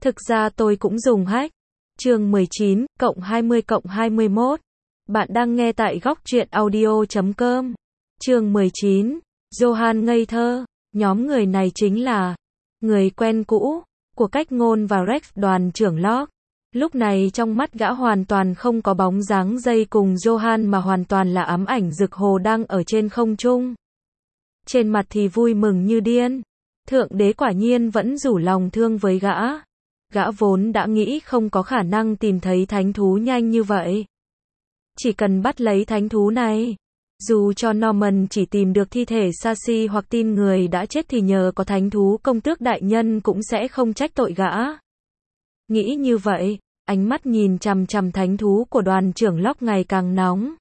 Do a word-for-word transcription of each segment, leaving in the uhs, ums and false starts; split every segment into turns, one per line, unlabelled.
Thực ra tôi cũng dùng hack. Chương mười chín, cộng hai mươi cộng hai mươi mốt. Bạn đang nghe tại góc truyện audio chấm com. Chương mười chín, Johan ngây thơ. Nhóm người này chính là người quen cũ của Cách Ngôn và Rex, đoàn trưởng Locke. Lúc này trong mắt gã hoàn toàn không có bóng dáng dây cùng Johan mà hoàn toàn là ám ảnh rực hồ đang ở trên không trung. Trên mặt thì vui mừng như điên. Thượng đế quả nhiên vẫn rủ lòng thương với gã. Gã vốn đã nghĩ không có khả năng tìm thấy thánh thú nhanh như vậy. Chỉ cần bắt lấy thánh thú này, dù cho Norman chỉ tìm được thi thể Sashi hoặc tin người đã chết thì nhờ có thánh thú công tước đại nhân cũng sẽ không trách tội gã. Nghĩ như vậy, ánh mắt nhìn chằm chằm thánh thú của đoàn trưởng Locke ngày càng nóng.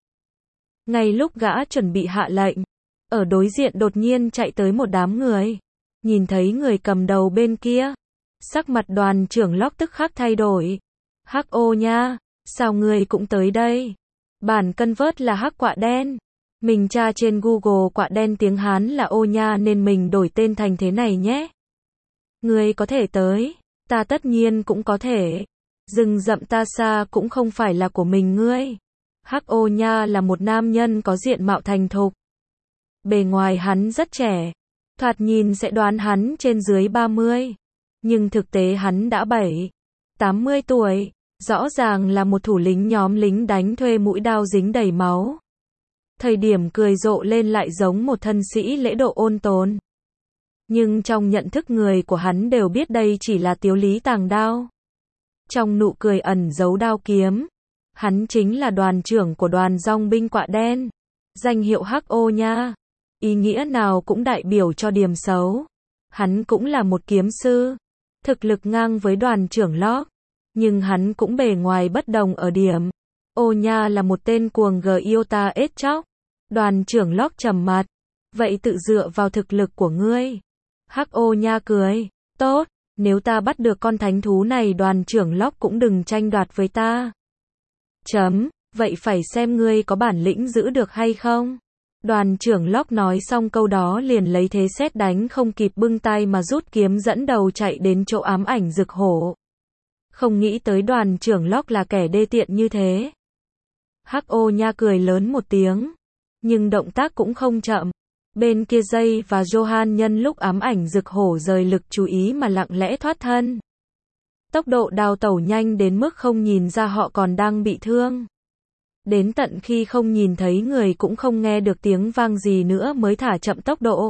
Ngay lúc gã chuẩn bị hạ lệnh, ở đối diện đột nhiên chạy tới một đám người. Nhìn thấy người cầm đầu bên kia, sắc mặt đoàn trưởng Locke tức khắc thay đổi. Hắc ô nha, sao người cũng tới đây? Bản cân vớt là hắc quạ đen. Mình tra trên Google quạ đen tiếng Hán là ô nha nên mình đổi tên thành thế này nhé. Người có thể tới, ta tất nhiên cũng có thể. Rừng rậm ta xa cũng không phải là của mình ngươi. Hắc ô nha là một nam nhân có diện mạo thành thục. Bề ngoài hắn rất trẻ. Thoạt nhìn sẽ đoán hắn trên dưới ba mươi. Nhưng thực tế hắn đã bảy, tám mươi tuổi. Rõ ràng là một thủ lĩnh nhóm lính đánh thuê mũi đao dính đầy máu. Thời điểm cười rộ lên lại giống một thân sĩ lễ độ ôn tồn. Nhưng trong nhận thức người của hắn đều biết đây chỉ là tiếu lý tàng đao. Trong nụ cười ẩn giấu đao kiếm. Hắn chính là đoàn trưởng của đoàn dòng binh quạ đen. Danh hiệu Hắc ô nha. Ý nghĩa nào cũng đại biểu cho điểm xấu. Hắn cũng là một kiếm sư. Thực lực ngang với đoàn trưởng Locke. Nhưng hắn cũng bề ngoài bất đồng ở điểm. Ô nha là một tên cuồng gờ yêu ta ết chóc. Đoàn trưởng Locke trầm mặt. Vậy tự dựa vào thực lực của ngươi. Hắc ô nha cười. Tốt, nếu ta bắt được con thánh thú này đoàn trưởng Locke cũng đừng tranh đoạt với ta. Chấm, vậy phải xem ngươi có bản lĩnh giữ được hay không. Đoàn trưởng Locke nói xong câu đó liền lấy thế sét đánh không kịp bưng tay mà rút kiếm dẫn đầu chạy đến chỗ ám ảnh rực hổ. Không nghĩ tới đoàn trưởng Locke là kẻ đê tiện như thế. Hắc ô nha cười lớn một tiếng. Nhưng động tác cũng không chậm. Bên kia Dây và Johan nhân lúc ám ảnh rực hổ rời lực chú ý mà lặng lẽ thoát thân. Tốc độ đào tẩu nhanh đến mức không nhìn ra họ còn đang bị thương. Đến tận khi không nhìn thấy người cũng không nghe được tiếng vang gì nữa mới thả chậm tốc độ.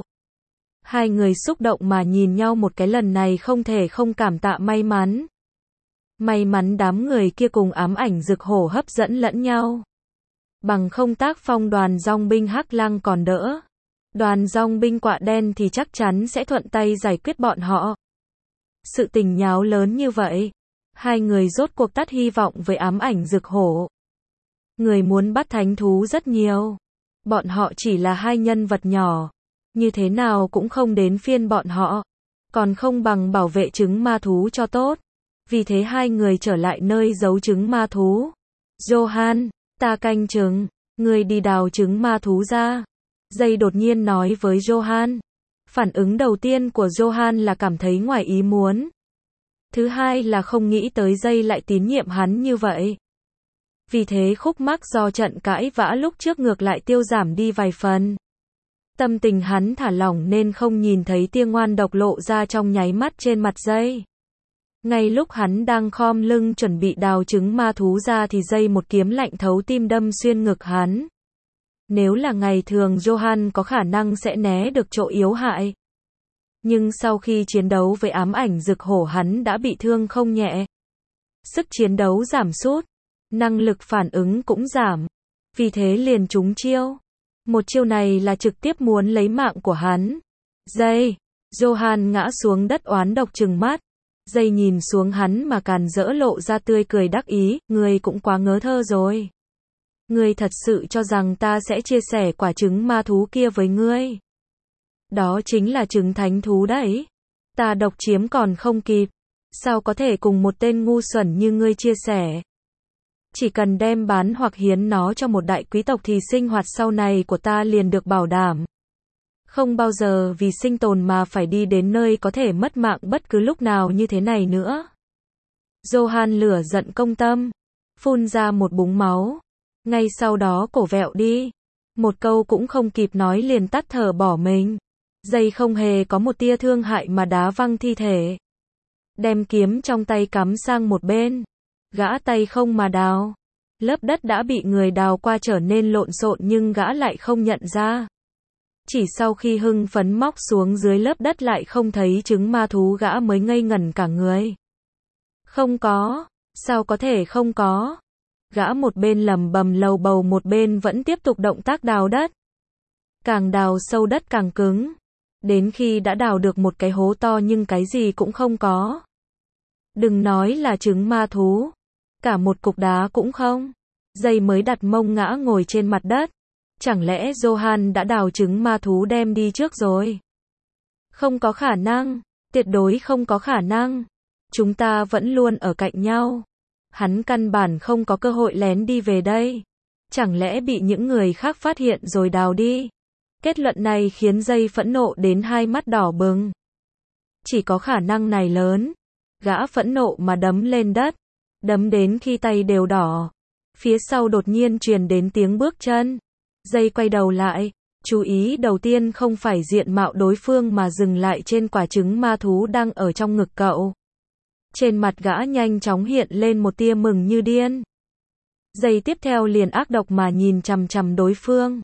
Hai người xúc động mà nhìn nhau một cái lần này không thể không cảm tạ may mắn. May mắn đám người kia cùng ám ảnh rực hổ hấp dẫn lẫn nhau. Bằng không tác phong đoàn dòng binh Hắc Lăng còn đỡ. Đoàn dòng binh quạ đen thì chắc chắn sẽ thuận tay giải quyết bọn họ. Sự tình nháo lớn như vậy. Hai người rốt cuộc tắt hy vọng với ám ảnh rực hổ. Người muốn bắt thánh thú rất nhiều. Bọn họ chỉ là hai nhân vật nhỏ. Như thế nào cũng không đến phiên bọn họ. Còn không bằng bảo vệ trứng ma thú cho tốt. Vì thế hai người trở lại nơi giấu trứng ma thú. Johan, ta canh trứng. Người đi đào trứng ma thú ra. Dây đột nhiên nói với Johan. Phản ứng đầu tiên của Johan là cảm thấy ngoài ý muốn. Thứ hai là không nghĩ tới Dây lại tín nhiệm hắn như vậy. Vì thế khúc mắc do trận cãi vã lúc trước ngược lại tiêu giảm đi vài phần. Tâm tình hắn thả lỏng nên không nhìn thấy tia ngoan độc lộ ra trong nháy mắt trên mặt Dây. Ngay lúc hắn đang khom lưng chuẩn bị đào trứng ma thú ra thì Dây một kiếm lạnh thấu tim đâm xuyên ngực hắn. Nếu là ngày thường Johan có khả năng sẽ né được chỗ yếu hại. Nhưng sau khi chiến đấu với ám ảnh rực hổ hắn đã bị thương không nhẹ. Sức chiến đấu giảm sút. Năng lực phản ứng cũng giảm. Vì thế liền trúng chiêu. Một chiêu này là trực tiếp muốn lấy mạng của hắn. Dây. Johan ngã xuống đất oán độc trừng mắt. Dây nhìn xuống hắn mà càn rỡ lộ ra tươi cười đắc ý. Ngươi cũng quá ngớ thơ rồi. Ngươi thật sự cho rằng ta sẽ chia sẻ quả trứng ma thú kia với ngươi. Đó chính là trứng thánh thú đấy. Ta độc chiếm còn không kịp. Sao có thể cùng một tên ngu xuẩn như ngươi chia sẻ. Chỉ cần đem bán hoặc hiến nó cho một đại quý tộc thì sinh hoạt sau này của ta liền được bảo đảm. Không bao giờ vì sinh tồn mà phải đi đến nơi có thể mất mạng bất cứ lúc nào như thế này nữa. Johan lửa giận công tâm, phun ra một búng máu. Ngay sau đó cổ vẹo đi. Một câu cũng không kịp nói liền tắt thở bỏ mình. Dây không hề có một tia thương hại mà đá văng thi thể. Đem kiếm trong tay cắm sang một bên. Gã tay không mà đào. Lớp đất đã bị người đào qua trở nên lộn xộn nhưng gã lại không nhận ra. Chỉ sau khi hưng phấn móc xuống dưới lớp đất lại không thấy trứng ma thú gã mới ngây ngẩn cả người. Không có, sao có thể không có? Gã một bên lầm bầm lầu bầu một bên vẫn tiếp tục động tác đào đất. Càng đào sâu đất càng cứng. Đến khi đã đào được một cái hố to nhưng cái gì cũng không có. Đừng nói là trứng ma thú. Cả một cục đá cũng không. Dây mới đặt mông ngã ngồi trên mặt đất. Chẳng lẽ Johan đã đào trứng ma thú đem đi trước rồi? Không có khả năng. Tuyệt đối không có khả năng. Chúng ta vẫn luôn ở cạnh nhau. Hắn căn bản không có cơ hội lén đi về đây. Chẳng lẽ bị những người khác phát hiện rồi đào đi? Kết luận này khiến dây phẫn nộ đến hai mắt đỏ bừng. Chỉ có khả năng này lớn. Gã phẫn nộ mà đấm lên đất. Đấm đến khi tay đều đỏ. Phía sau đột nhiên truyền đến tiếng bước chân. Dây quay đầu lại. Chú ý đầu tiên không phải diện mạo đối phương mà dừng lại trên quả trứng ma thú đang ở trong ngực cậu. Trên mặt gã nhanh chóng hiện lên một tia mừng như điên. Giây tiếp theo liền ác độc mà nhìn chằm chằm đối phương.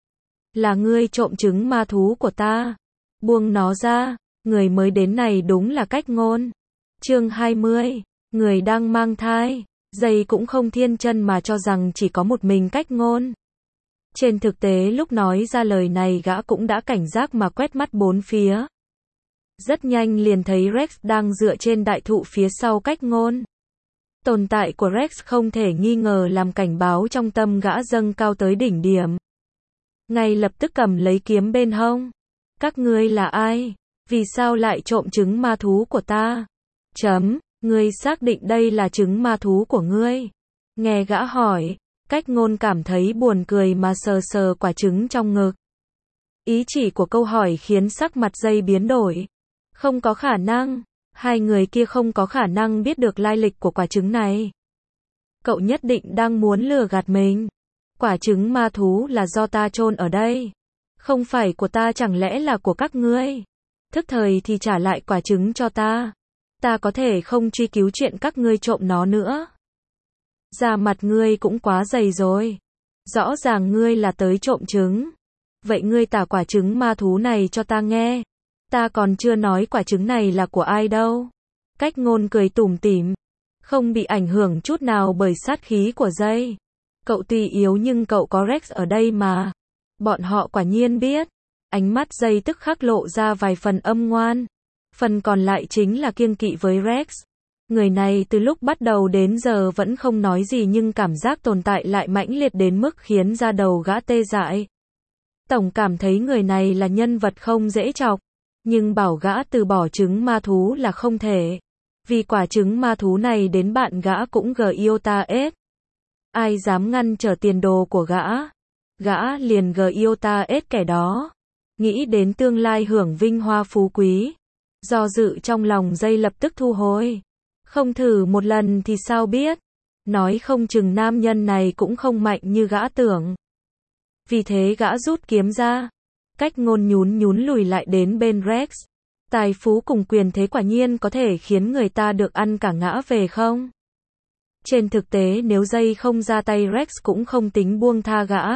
Là ngươi trộm trứng ma thú của ta. Buông nó ra. Người mới đến này đúng là cách ngôn. Chương hai mươi. Người đang mang thai. Giây cũng không thiên chân mà cho rằng chỉ có một mình cách ngôn. Trên thực tế lúc nói ra lời này gã cũng đã cảnh giác mà quét mắt bốn phía. Rất nhanh liền thấy Rex đang dựa trên đại thụ phía sau cách ngôn. Tồn tại của Rex không thể nghi ngờ làm cảnh báo trong tâm gã dâng cao tới đỉnh điểm. Ngay lập tức cầm lấy kiếm bên hông. Các ngươi là ai? Vì sao lại trộm trứng ma thú của ta? Chấm, ngươi xác định đây là trứng ma thú của ngươi? Nghe gã hỏi, cách ngôn cảm thấy buồn cười mà sờ sờ quả trứng trong ngực. Ý chỉ của câu hỏi khiến sắc mặt dây biến đổi. Không có khả năng, hai người kia không có khả năng biết được lai lịch của quả trứng này. Cậu nhất định đang muốn lừa gạt mình. Quả trứng ma thú là do ta chôn ở đây. Không phải của ta chẳng lẽ là của các ngươi? Thức thời thì trả lại quả trứng cho ta. Ta có thể không truy cứu chuyện các ngươi trộm nó nữa. Da mặt ngươi cũng quá dày rồi. Rõ ràng ngươi là tới trộm trứng. Vậy ngươi tả quả trứng ma thú này cho ta nghe. Ta còn chưa nói quả trứng này là của ai đâu. Cách ngôn cười tủm tỉm. Không bị ảnh hưởng chút nào bởi sát khí của dây. Cậu tuy yếu nhưng cậu có Rex ở đây mà. Bọn họ quả nhiên biết. Ánh mắt dây tức khắc lộ ra vài phần âm ngoan. Phần còn lại chính là kiêng kỵ với Rex. Người này từ lúc bắt đầu đến giờ vẫn không nói gì nhưng cảm giác tồn tại lại mãnh liệt đến mức khiến da đầu gã tê dại. Tổng cảm thấy người này là nhân vật không dễ chọc. Nhưng bảo gã từ bỏ trứng ma thú là không thể. Vì quả trứng ma thú này đến bạn gã cũng Giota-S. Ai dám ngăn trở tiền đồ của gã? Gã liền Giota-S kẻ đó. Nghĩ đến tương lai hưởng vinh hoa phú quý. Do dự trong lòng dây lập tức thu hồi. Không thử một lần thì sao biết. Nói không chừng nam nhân này cũng không mạnh như gã tưởng. Vì thế gã rút kiếm ra. Cách ngôn nhún nhún lùi lại đến bên Rex. Tài phú cùng quyền thế quả nhiên có thể khiến người ta được ăn cả ngã về không? Trên thực tế nếu dây không ra tay Rex cũng không tính buông tha gã.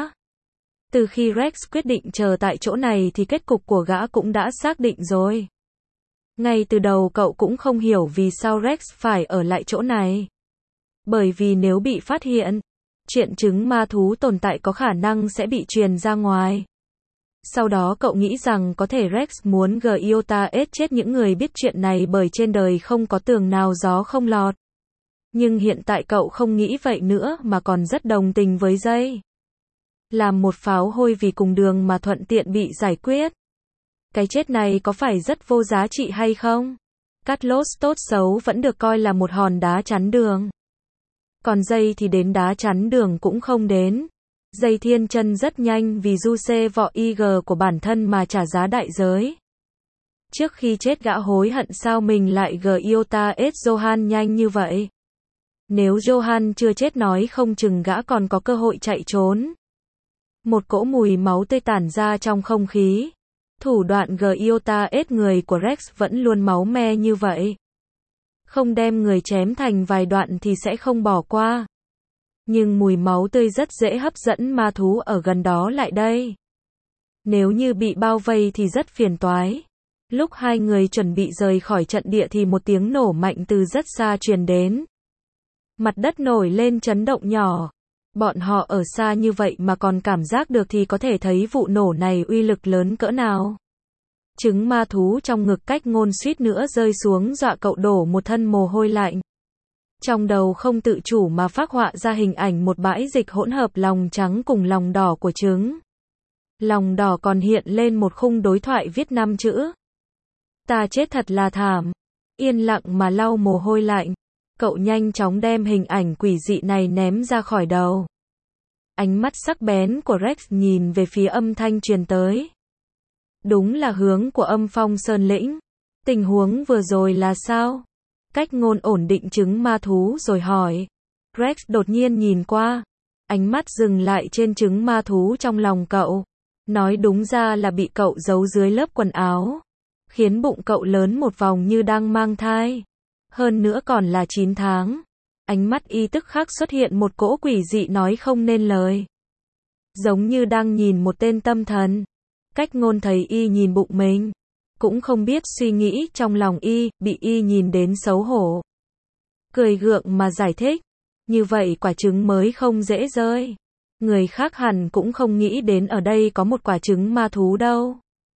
Từ khi Rex quyết định chờ tại chỗ này thì kết cục của gã cũng đã xác định rồi. Ngay từ đầu cậu cũng không hiểu vì sao Rex phải ở lại chỗ này. Bởi vì nếu bị phát hiện, chuyện trứng ma thú tồn tại có khả năng sẽ bị truyền ra ngoài. Sau đó cậu nghĩ rằng có thể Rex muốn Giota-S chết những người biết chuyện này bởi trên đời không có tường nào gió không lọt. Nhưng hiện tại cậu không nghĩ vậy nữa mà còn rất đồng tình với dây. Làm một pháo hôi vì cùng đường mà thuận tiện bị giải quyết. Cái chết này có phải rất vô giá trị hay không? Carlos tốt xấu vẫn được coi là một hòn đá chắn đường. Còn dây thì đến đá chắn đường cũng không đến. Dây thiên chân rất nhanh vì du xê vọ i giê của bản thân mà trả giá đại giới. Trước khi chết gã hối hận sao mình lại Giota-S Johan nhanh như vậy. Nếu Johan chưa chết nói không chừng gã còn có cơ hội chạy trốn. Một cỗ mùi máu tươi tản ra trong không khí. Thủ đoạn Giota ết người của Rex vẫn luôn máu me như vậy. Không đem người chém thành vài đoạn thì sẽ không bỏ qua. Nhưng mùi máu tươi rất dễ hấp dẫn ma thú ở gần đó lại đây. Nếu như bị bao vây thì rất phiền toái. Lúc hai người chuẩn bị rời khỏi trận địa thì một tiếng nổ mạnh từ rất xa truyền đến. Mặt đất nổi lên chấn động nhỏ. Bọn họ ở xa như vậy mà còn cảm giác được thì có thể thấy vụ nổ này uy lực lớn cỡ nào. Trứng ma thú trong ngực Cách Ngôn suýt nữa rơi xuống dọa cậu đổ một thân mồ hôi lạnh. Trong đầu không tự chủ mà phác họa ra hình ảnh một bãi dịch hỗn hợp lòng trắng cùng lòng đỏ của trứng. Lòng đỏ còn hiện lên một khung đối thoại viết năm chữ. Ta chết thật là thảm. Yên lặng mà lau mồ hôi lạnh. Cậu nhanh chóng đem hình ảnh quỷ dị này ném ra khỏi đầu. Ánh mắt sắc bén của Rex nhìn về phía âm thanh truyền tới. Đúng là hướng của âm phong sơn lĩnh. Tình huống vừa rồi là sao? Cách Ngôn ổn định trứng ma thú rồi hỏi. Rex đột nhiên nhìn qua. Ánh mắt dừng lại trên trứng ma thú trong lòng cậu. Nói đúng ra là bị cậu giấu dưới lớp quần áo. Khiến bụng cậu lớn một vòng như đang mang thai. Hơn nữa còn là chín tháng. Ánh mắt y tức khắc xuất hiện một cỗ quỷ dị nói không nên lời. Giống như đang nhìn một tên tâm thần. Cách Ngôn thấy y nhìn bụng mình. Cũng không biết suy nghĩ trong lòng y, bị y nhìn đến xấu hổ. Cười gượng mà giải thích. Như vậy quả trứng mới không dễ rơi. Người khác hẳn cũng không nghĩ đến ở đây có một quả trứng ma thú đâu.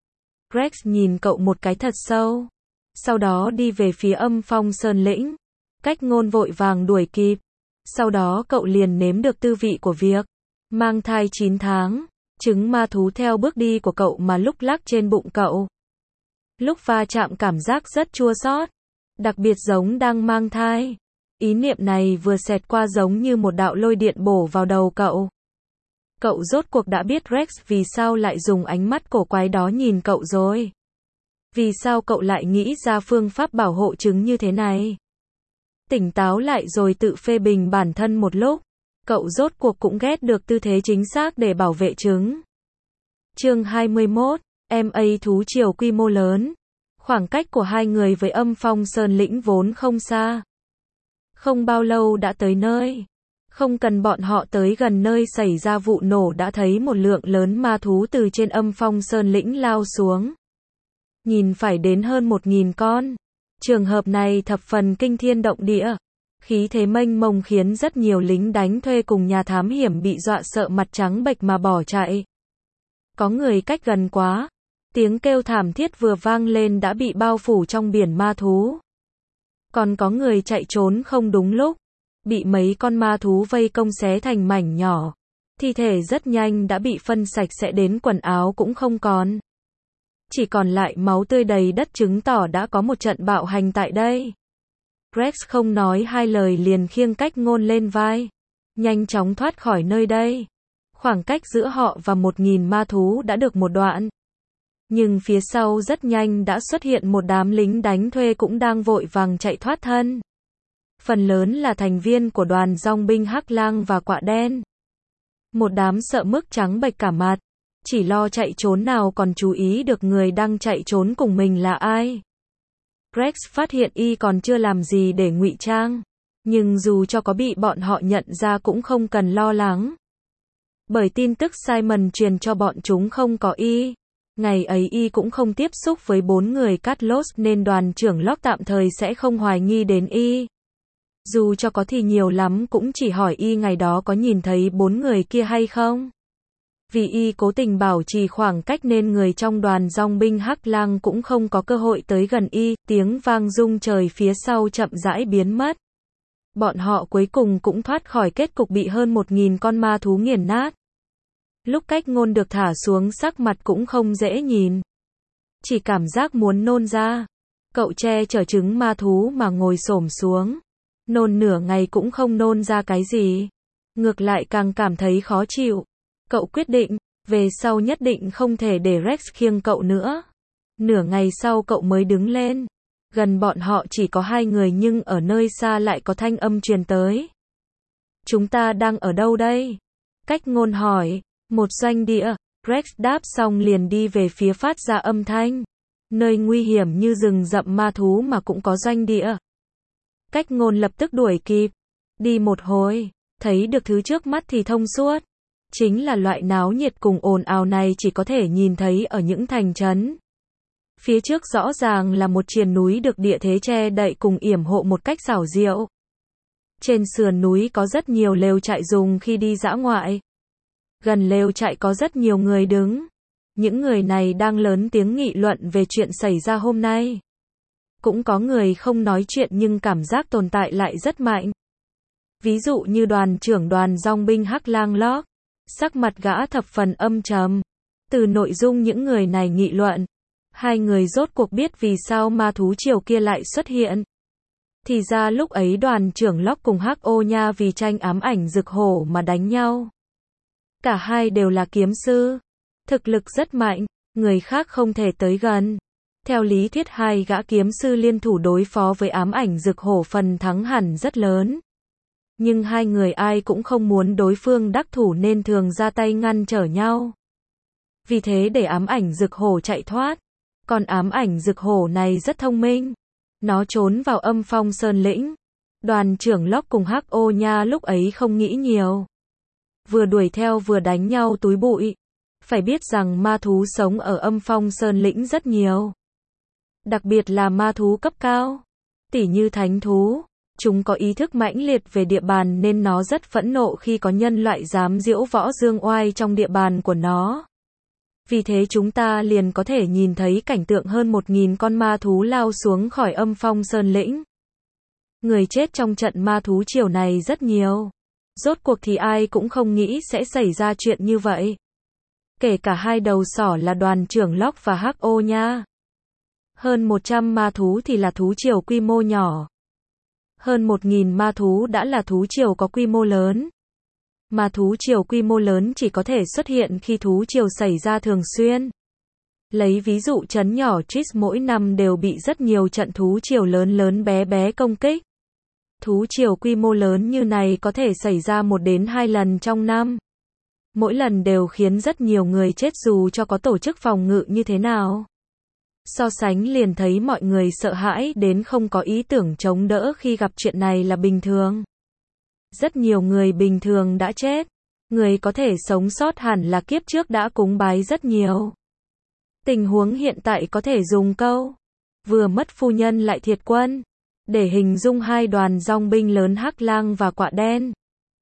Rex nhìn cậu một cái thật sâu. Sau đó đi về phía âm phong sơn lĩnh. Cách Ngôn vội vàng đuổi kịp. Sau đó cậu liền nếm được tư vị của việc mang thai chín tháng. Trứng ma thú theo bước đi của cậu mà lúc lắc trên bụng cậu. Lúc va chạm cảm giác rất chua xót. Đặc biệt giống đang mang thai. Ý niệm này vừa xẹt qua giống như một đạo lôi điện bổ vào đầu cậu. Cậu rốt cuộc đã biết Rex vì sao lại dùng ánh mắt cổ quái đó nhìn cậu rồi. Vì sao cậu lại nghĩ ra phương pháp bảo hộ trứng như thế này? Tỉnh táo lại rồi tự phê bình bản thân một lúc. Cậu rốt cuộc cũng ghét được tư thế chính xác để bảo vệ trứng. Chương hai mươi mốt, em a thú triều quy mô lớn. Khoảng cách của hai người với âm phong sơn lĩnh vốn không xa. Không bao lâu đã tới nơi. Không cần bọn họ tới gần nơi xảy ra vụ nổ đã thấy một lượng lớn ma thú từ trên âm phong sơn lĩnh lao xuống. Nhìn phải đến hơn một nghìn con. Trường hợp này thập phần kinh thiên động địa. Khí thế mênh mông khiến rất nhiều lính đánh thuê cùng nhà thám hiểm bị dọa sợ mặt trắng bệch mà bỏ chạy. Có người cách gần quá. Tiếng kêu thảm thiết vừa vang lên đã bị bao phủ trong biển ma thú. Còn có người chạy trốn không đúng lúc. Bị mấy con ma thú vây công xé thành mảnh nhỏ. Thi thể rất nhanh đã bị phân sạch sẽ đến quần áo cũng không còn. Chỉ còn lại máu tươi đầy đất chứng tỏ đã có một trận bạo hành tại đây. Rex không nói hai lời liền khiêng Cách Ngôn lên vai. Nhanh chóng thoát khỏi nơi đây. Khoảng cách giữa họ và một nghìn ma thú đã được một đoạn. Nhưng phía sau rất nhanh đã xuất hiện một đám lính đánh thuê cũng đang vội vàng chạy thoát thân. Phần lớn là thành viên của đoàn dòng binh Hắc Lang và Quạ Đen. Một đám sợ mức trắng bệch cả mặt. Chỉ lo chạy trốn nào còn chú ý được người đang chạy trốn cùng mình là ai. Rex phát hiện y còn chưa làm gì để ngụy trang. Nhưng dù cho có bị bọn họ nhận ra cũng không cần lo lắng. Bởi tin tức Simon truyền cho bọn chúng không có y. Ngày ấy y cũng không tiếp xúc với bốn người Catlos nên đoàn trưởng Locke tạm thời sẽ không hoài nghi đến y. Dù cho có thì nhiều lắm cũng chỉ hỏi y ngày đó có nhìn thấy bốn người kia hay không. Vì y cố tình bảo trì khoảng cách nên người trong đoàn dòng binh Hắc Lang cũng không có cơ hội tới gần y, tiếng vang rung trời phía sau chậm rãi biến mất. Bọn họ cuối cùng cũng thoát khỏi kết cục bị hơn một nghìn con ma thú nghiền nát. Lúc Cách Ngôn được thả xuống sắc mặt cũng không dễ nhìn. Chỉ cảm giác muốn nôn ra. Cậu che chở trứng ma thú mà ngồi xổm xuống. Nôn nửa ngày cũng không nôn ra cái gì. Ngược lại càng cảm thấy khó chịu. Cậu quyết định, về sau nhất định không thể để Rex khiêng cậu nữa. Nửa ngày sau cậu mới đứng lên. Gần bọn họ chỉ có hai người nhưng ở nơi xa lại có thanh âm truyền tới. Chúng ta đang ở đâu đây? Cách ngôn hỏi. Một doanh địa. Rex đáp xong liền đi về phía phát ra âm thanh. Nơi nguy hiểm như rừng rậm ma thú mà cũng có doanh địa. Cách ngôn lập tức đuổi kịp. Đi một hồi, thấy được thứ trước mắt thì thông suốt. Chính là loại náo nhiệt cùng ồn ào này chỉ có thể nhìn thấy ở những thành trấn. Phía trước rõ ràng là một triền núi được địa thế che đậy cùng yểm hộ một cách xảo diệu. Trên sườn núi có rất nhiều lều trại dùng khi đi dã ngoại. Gần lều trại có rất nhiều người đứng. Những người này đang lớn tiếng nghị luận về chuyện xảy ra hôm nay. Cũng có người không nói chuyện nhưng cảm giác tồn tại lại rất mạnh. Ví dụ như đoàn trưởng đoàn dòng binh Hắc Lang Lok. Sắc mặt gã thập phần âm trầm. Từ nội dung những người này nghị luận, hai người rốt cuộc biết vì sao ma thú triều kia lại xuất hiện. Thì ra lúc ấy đoàn trưởng Lok cùng Hắc Ô Nha vì tranh ám ảnh rực hổ mà đánh nhau. Cả hai đều là kiếm sư. Thực lực rất mạnh, người khác không thể tới gần. Theo lý thuyết hai gã kiếm sư liên thủ đối phó với ám ảnh rực hổ phần thắng hẳn rất lớn. Nhưng hai người ai cũng không muốn đối phương đắc thủ nên thường ra tay ngăn trở nhau. Vì thế để ám ảnh rực hổ chạy thoát. Còn ám ảnh rực hổ này rất thông minh. Nó trốn vào âm phong sơn lĩnh. Đoàn trưởng Lok cùng Hắc Ô Nha lúc ấy không nghĩ nhiều. Vừa đuổi theo vừa đánh nhau túi bụi. Phải biết rằng ma thú sống ở âm phong sơn lĩnh rất nhiều. Đặc biệt là ma thú cấp cao. Tỉ như thánh thú. Chúng có ý thức mãnh liệt về địa bàn nên nó rất phẫn nộ khi có nhân loại dám giễu võ dương oai trong địa bàn của nó. Vì thế chúng ta liền có thể nhìn thấy cảnh tượng hơn một nghìn con ma thú lao xuống khỏi âm phong sơn lĩnh. Người chết trong trận ma thú triều này rất nhiều. Rốt cuộc thì ai cũng không nghĩ sẽ xảy ra chuyện như vậy. Kể cả hai đầu sỏ là đoàn trưởng Lok và Hắc Ô Nha. Hơn một trăm ma thú thì là thú triều quy mô nhỏ. Hơn một nghìn ma thú đã là thú triều có quy mô lớn. Ma thú triều quy mô lớn chỉ có thể xuất hiện khi thú triều xảy ra thường xuyên. Lấy ví dụ trấn nhỏ Tris mỗi năm đều bị rất nhiều trận thú triều lớn lớn bé bé công kích. Thú triều quy mô lớn như này có thể xảy ra một đến hai lần trong năm. Mỗi lần đều khiến rất nhiều người chết dù cho có tổ chức phòng ngự như thế nào. So sánh liền thấy mọi người sợ hãi đến không có ý tưởng chống đỡ khi gặp chuyện này là bình thường. Rất nhiều người bình thường đã chết. Người có thể sống sót hẳn là kiếp trước đã cúng bái rất nhiều. Tình huống hiện tại có thể dùng câu vừa mất phu nhân lại thiệt quân để hình dung hai đoàn dòng binh lớn Hắc Lang và Quạ Đen.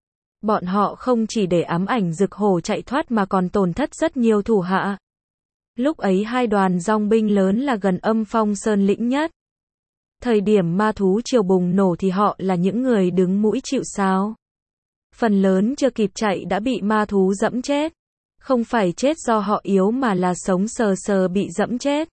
Bọn họ không chỉ để ám ảnh rực hổ chạy thoát mà còn tổn thất rất nhiều thủ hạ. Lúc ấy hai đoàn dòng binh lớn là gần âm phong sơn lĩnh nhất. Thời điểm ma thú triều bùng nổ thì họ là những người đứng mũi chịu sào. Phần lớn chưa kịp chạy đã bị ma thú dẫm chết. Không phải chết do họ yếu mà là sống sờ sờ bị dẫm chết.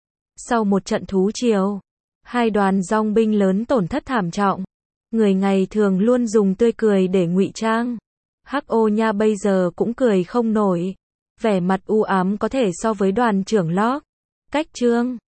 Sau một trận thú triều, hai đoàn dòng binh lớn tổn thất thảm trọng. Người ngày thường luôn dùng tươi cười để ngụy trang. Hắc Ô Nha bây giờ cũng cười không nổi. Vẻ mặt u ám có thể so với đoàn trưởng Lok. Cách chương